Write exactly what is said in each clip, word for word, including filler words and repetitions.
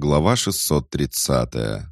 Глава шестьсот тридцатая.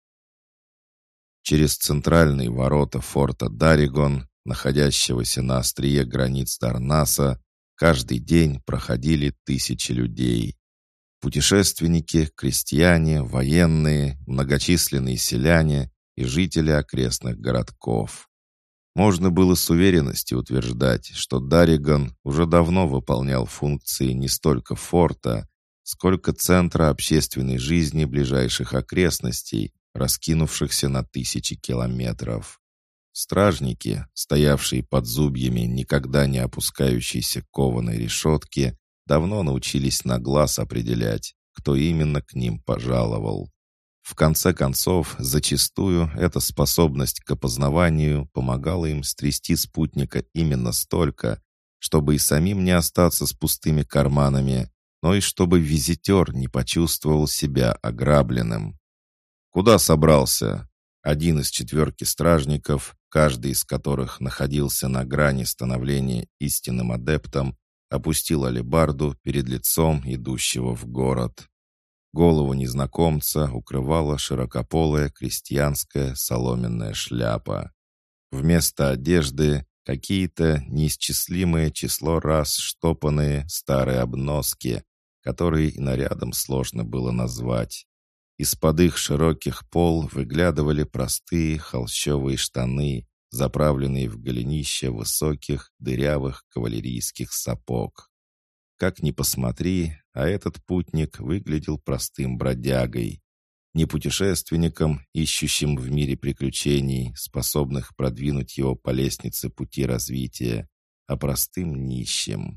Через центральные ворота форта Даригон, находящегося на острие границ Дарнаса, каждый день проходили тысячи людей. Путешественники, крестьяне, военные, многочисленные селяне и жители окрестных городков. Можно было с уверенностью утверждать, что Даригон уже давно выполнял функции не столько форта, сколько центра общественной жизни ближайших окрестностей, раскинувшихся на тысячи километров. Стражники, стоявшие под зубьями никогда не опускающейся кованой решетки, давно научились на глаз определять, кто именно к ним пожаловал. В конце концов, зачастую эта способность к опознаванию помогала им стрясти спутника именно столько, чтобы и самим не остаться с пустыми карманами, но и чтобы визитер не почувствовал себя ограбленным. «Куда собрался?» Один из четверки стражников, каждый из которых находился на грани становления истинным адептом, опустил алебарду перед лицом идущего в город. Голову незнакомца укрывала широкополая крестьянская соломенная шляпа. Вместо одежды какие-то неисчислимое число раз штопанные старые обноски, которые и нарядом сложно было назвать. Из-под их широких пол выглядывали простые холщовые штаны, заправленные в голенища высоких дырявых кавалерийских сапог. Как ни посмотри, а этот путник выглядел простым бродягой. Не путешественником, ищущим в мире приключений, способных продвинуть его по лестнице пути развития, а простым нищим.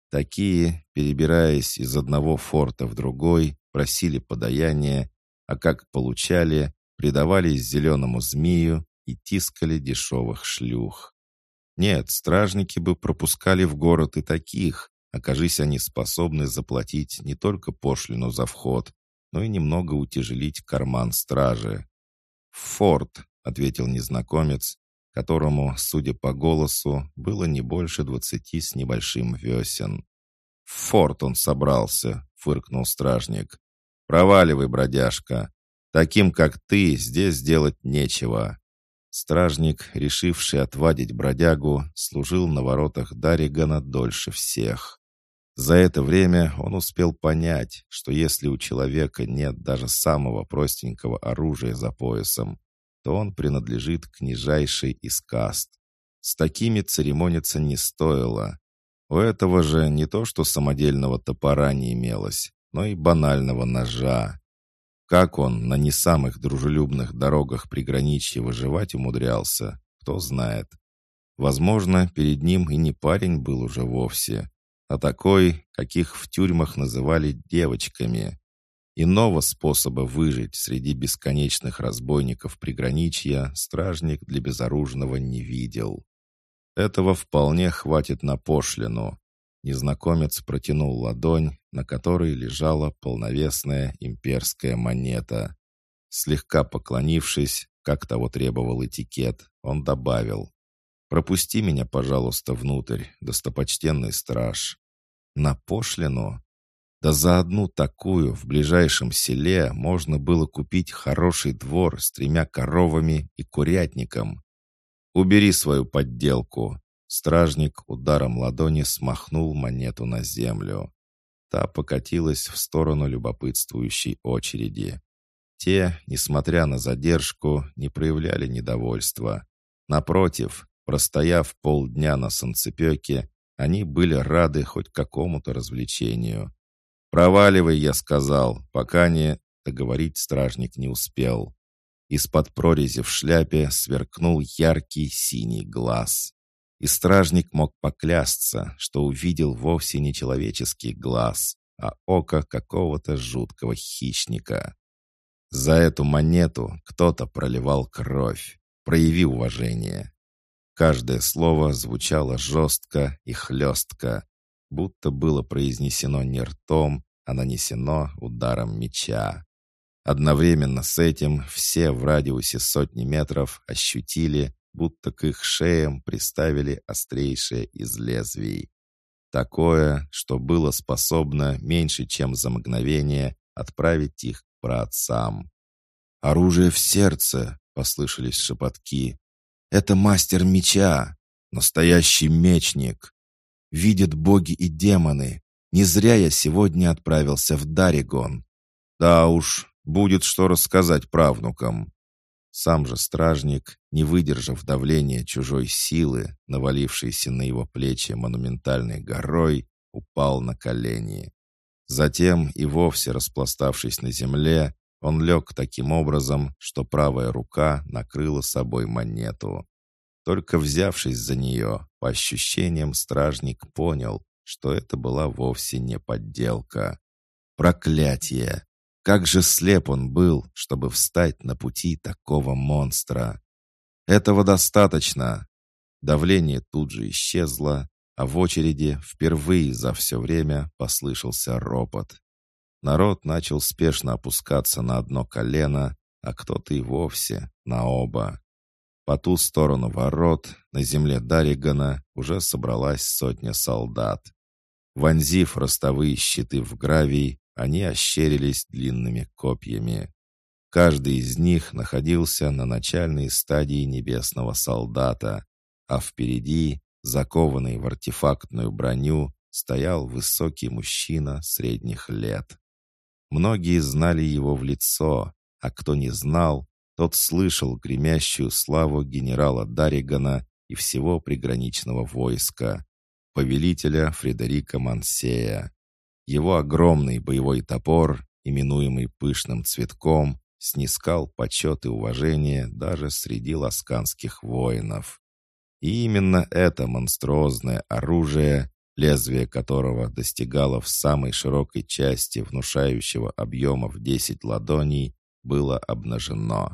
Такие, перебираясь из одного форта в другой, просили подаяния, а как получали, предавались зеленому змею и тискали дешевых шлюх. Нет, стражники бы пропускали в город и таких, окажись они способны заплатить не только пошлину за вход, но и немного утяжелить карман стражи. «В форт», — ответил незнакомец, которому, судя по голосу, было не больше двадцати с небольшим весен. «В форт он собрался», — фыркнул стражник. «Проваливай, бродяжка. Таким, как ты, здесь делать нечего». Стражник, решивший отвадить бродягу, служил на воротах Даригона дольше всех. За это время он успел понять, что если у человека нет даже самого простенького оружия за поясом, то он принадлежит к нижайшей из каст. С такими церемониться не стоило. У этого же не то что самодельного топора не имелось, но и банального ножа. Как он на не самых дружелюбных дорогах приграничья выживать умудрялся, кто знает. Возможно, перед ним и не парень был уже вовсе, а такой, каких в тюрьмах называли девочками. Иного способа выжить среди бесконечных разбойников приграничья стражник для безоружного не видел. Этого вполне хватит на пошлину. Незнакомец протянул ладонь, на которой лежала полновесная имперская монета. Слегка поклонившись, как того требовал этикет, он добавил: «Пропусти меня, пожалуйста, внутрь, достопочтенный страж». На пошлину? Да за одну такую в ближайшем селе можно было купить хороший двор с тремя коровами и курятником. «Убери свою подделку». Стражник ударом ладони смахнул монету на землю. Та покатилась в сторону любопытствующей очереди. Те, несмотря на задержку, не проявляли недовольства. Напротив, простояв полдня на санцепёке, они были рады хоть какому-то развлечению. «Проваливай», — я сказал, пока не... Договорить стражник не успел. Из-под прорези в шляпе сверкнул яркий синий глаз. И стражник мог поклясться, что увидел вовсе не человеческий глаз, а око какого-то жуткого хищника. За эту монету кто-то проливал кровь. Прояви уважение. Каждое слово звучало жестко и хлестко, будто было произнесено не ртом, а нанесено ударом меча. Одновременно с этим все в радиусе сотни метров ощутили, будто к их шеям приставили острейшее из лезвий. Такое, что было способно меньше чем за мгновение отправить их праотцам. «Оружие в сердце!» — послышались шепотки. «Это мастер меча! Настоящий мечник! Видят боги и демоны! Не зря я сегодня отправился в Даригон! Да уж, будет что рассказать правнукам!» Сам же стражник, не выдержав давления чужой силы, навалившейся на его плечи монументальной горой, упал на колени. Затем, и вовсе распластавшись на земле, он лег таким образом, что правая рука накрыла собой монету. Только взявшись за нее, по ощущениям стражник понял, что это была вовсе не подделка. Проклятие! Как же слеп он был, чтобы встать на пути такого монстра! Этого достаточно! Давление тут же исчезло, а в очереди впервые за все время послышался ропот. Народ начал спешно опускаться на одно колено, а кто-то и вовсе на оба. По ту сторону ворот, на земле Даригана, уже собралась сотня солдат. Вонзив ростовые щиты в гравий, они ощерились длинными копьями. Каждый из них находился на начальной стадии небесного солдата, а впереди, закованный в артефактную броню, стоял высокий мужчина средних лет. Многие знали его в лицо, а кто не знал, тот слышал гремящую славу генерала Даригана и всего приграничного войска, повелителя Фредерика Мансея. Его огромный боевой топор, именуемый Пышным Цветком, снискал почет и уважение даже среди ласканских воинов. И именно это монструозное оружие, лезвие которого достигало в самой широкой части внушающего объема в десять ладоней, было обнажено.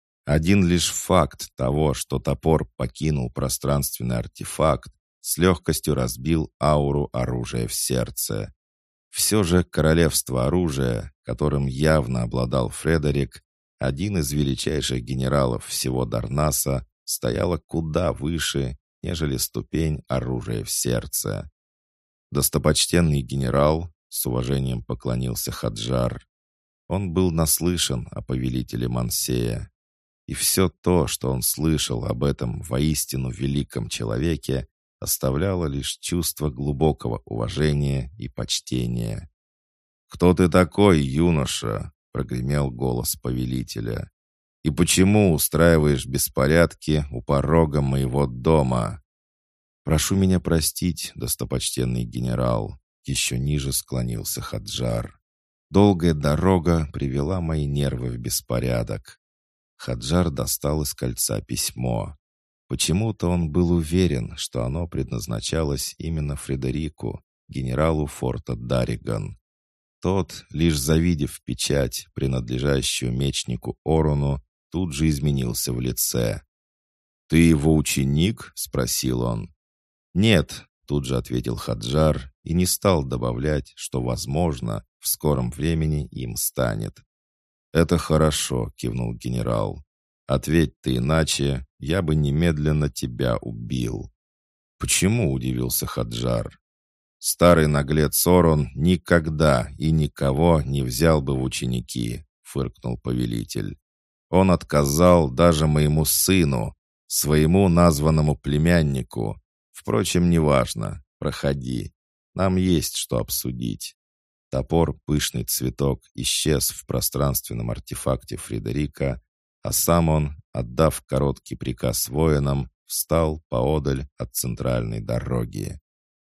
Один лишь факт того, что топор покинул пространственный артефакт, с легкостью разбил ауру оружия в сердце. Все же королевство оружия, которым явно обладал Фредерик, один из величайших генералов всего Дарнаса, стояло куда выше, нежели ступень оружия в сердце. «Достопочтенный генерал», — с уважением поклонился Хаджар. Он был наслышан о повелителе Мансея. И все то, что он слышал об этом воистину великом человеке, оставляло лишь чувство глубокого уважения и почтения. «Кто ты такой, юноша?» — прогремел голос повелителя. «И почему устраиваешь беспорядки у порога моего дома?» «Прошу меня простить, достопочтенный генерал», — еще ниже склонился Хаджар. «Долгая дорога привела мои нервы в беспорядок». Хаджар достал из кольца письмо. Почему-то он был уверен, что оно предназначалось именно Фредерику, генералу форта Дариган. Тот, лишь завидев печать, принадлежащую мечнику Орону, тут же изменился в лице. «Ты его ученик?» — спросил он. «Нет», — тут же ответил Хаджар и не стал добавлять, что, возможно, в скором времени им станет. «Это хорошо», — кивнул генерал. «Ответь ты иначе, я бы немедленно тебя убил». «Почему?» — удивился Хаджар. «Старый наглец Орон никогда и никого не взял бы в ученики», — фыркнул повелитель. «Он отказал даже моему сыну, своему названному племяннику. Впрочем, неважно, проходи. Нам есть что обсудить». Топор «Пышный Цветок» исчез в пространственном артефакте Фредерика, а сам он, отдав короткий приказ воинам, встал поодаль от центральной дороги.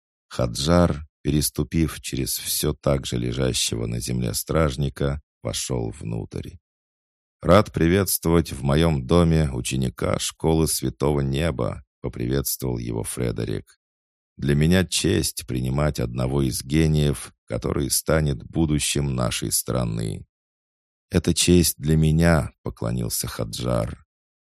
Хаджар, переступив через все так же лежащего на земле стражника, вошел внутрь. «Рад приветствовать в моем доме ученика школы Святого Неба», — поприветствовал его Фредерик. «Для меня честь принимать одного из гениев, который станет будущим нашей страны». «Это честь для меня», — поклонился Хаджар.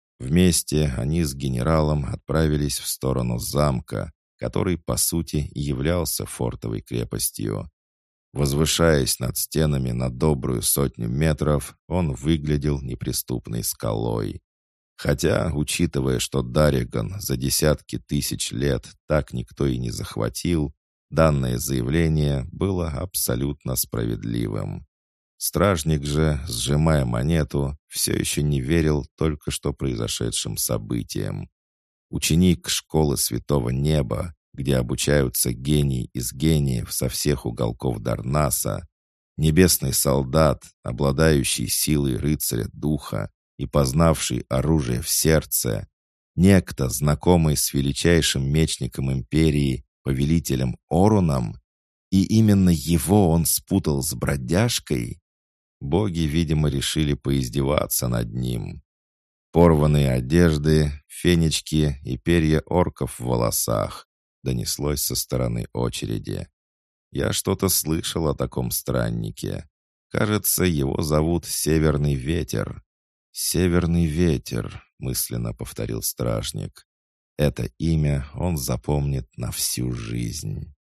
Вместе они с генералом отправились в сторону замка, который, по сути, и являлся фортовой крепостью. Возвышаясь над стенами на добрую сотню метров, он выглядел неприступной скалой. Хотя, учитывая, что Дариган за десятки тысяч лет так никто и не захватил, данное заявление было абсолютно справедливым. Стражник же, сжимая монету, все еще не верил только что произошедшим событиям. Ученик школы Святого Неба, где обучаются гении из гениев со всех уголков Дарнаса, небесный солдат, обладающий силой рыцаря духа и познавший оружие в сердце, некто, знакомый с величайшим мечником империи, повелителем Оруном, и именно его он спутал с бродяжкой. Боги, видимо, решили поиздеваться над ним. Порванные одежды, фенечки и перья орков в волосах донеслось со стороны очереди. Я что-то слышал о таком страннике. Кажется, его зовут Северный Ветер. «Северный ветер», — мысленно повторил стражник. Это имя он запомнит на всю жизнь.